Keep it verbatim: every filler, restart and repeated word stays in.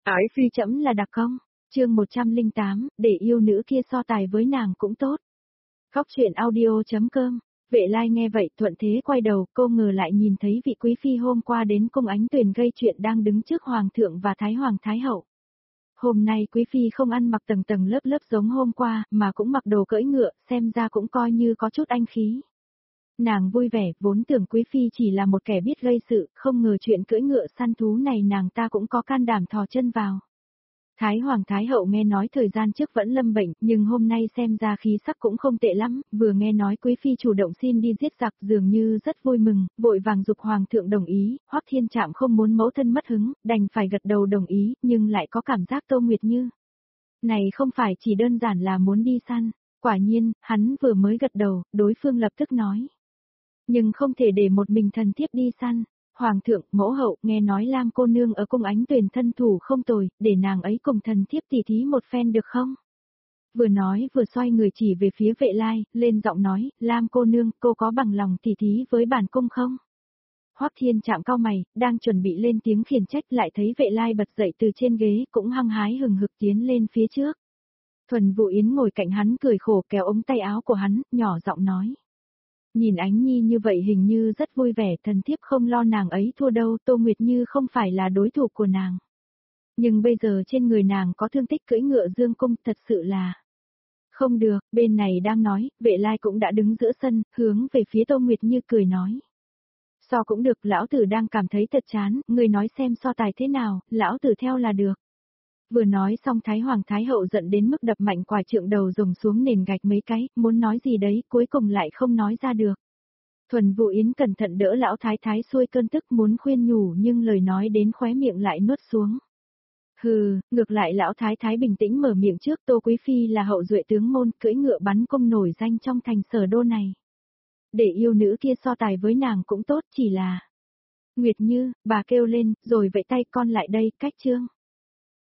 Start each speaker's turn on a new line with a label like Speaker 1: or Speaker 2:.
Speaker 1: Ái phi trẫm là đặc công. Chương một trăm lẻ tám, để yêu nữ kia so tài với nàng cũng tốt. Khóc chuyện audio chấm com. Vệ Lai nghe vậy thuận thế quay đầu, cô ngờ lại nhìn thấy vị quý phi hôm qua đến cung Ánh Tuyền gây chuyện đang đứng trước hoàng thượng và thái hoàng thái hậu. Hôm nay quý phi không ăn mặc tầng tầng lớp lớp giống hôm qua, mà cũng mặc đồ cưỡi ngựa, xem ra cũng coi như có chút anh khí. Nàng vui vẻ, vốn tưởng quý phi chỉ là một kẻ biết gây sự, không ngờ chuyện cưỡi ngựa săn thú này nàng ta cũng có can đảm thò chân vào. Thái hoàng thái hậu nghe nói thời gian trước vẫn lâm bệnh, nhưng hôm nay xem ra khí sắc cũng không tệ lắm, vừa nghe nói quý phi chủ động xin đi giết giặc dường như rất vui mừng, vội vàng giục hoàng thượng đồng ý. Hoắc Thiên Trạm không muốn mẫu thân mất hứng, đành phải gật đầu đồng ý, nhưng lại có cảm giác Tô Nguyệt Như này không phải chỉ đơn giản là muốn đi săn. Quả nhiên, hắn vừa mới gật đầu, đối phương lập tức nói. Nhưng không thể để một mình thần thiếp đi săn. Hoàng thượng, mẫu hậu, nghe nói Lam cô nương ở cung Ánh Tuyền thân thủ không tồi, để nàng ấy cùng thần thiếp tỉ thí một phen được không? Vừa nói vừa xoay người chỉ về phía Vệ Lai, lên giọng nói, Lam cô nương, cô có bằng lòng tỉ thí với bản cung không? Hoắc Thiên Trạm cau mày, đang chuẩn bị lên tiếng khiển trách lại thấy Vệ Lai bật dậy từ trên ghế cũng hăng hái hừng hực tiến lên phía trước. Thuần Vũ Yến ngồi cạnh hắn cười khổ kéo ống tay áo của hắn, nhỏ giọng nói. Nhìn Ánh Nhi như vậy hình như rất vui vẻ, thần thiếp không lo nàng ấy thua đâu, Tô Nguyệt Như không phải là đối thủ của nàng. Nhưng bây giờ trên người nàng có thương tích cưỡi ngựa dương cung, thật sự là... Không được, bên này đang nói, Vệ Lai cũng đã đứng giữa sân, hướng về phía Tô Nguyệt Như cười nói. So cũng được, lão tử đang cảm thấy thật chán, người nói xem so tài thế nào, lão tử theo là được. Vừa nói xong Thái Hoàng Thái Hậu giận đến mức đập mạnh quải trượng đầu rồng xuống nền gạch mấy cái, muốn nói gì đấy, cuối cùng lại không nói ra được. Thuần Vũ Yến cẩn thận đỡ lão Thái Thái xuôi cơn tức muốn khuyên nhủ nhưng lời nói đến khóe miệng lại nuốt xuống. Hừ, ngược lại lão Thái Thái bình tĩnh mở miệng trước, Tô Quý Phi là hậu duệ tướng môn, cưỡi ngựa bắn cung nổi danh trong thành Sở Đô này. Để yêu nữ kia so tài với nàng cũng tốt, chỉ là... Nguyệt Như, bà kêu lên, rồi vẫy tay con lại đây, cách chương.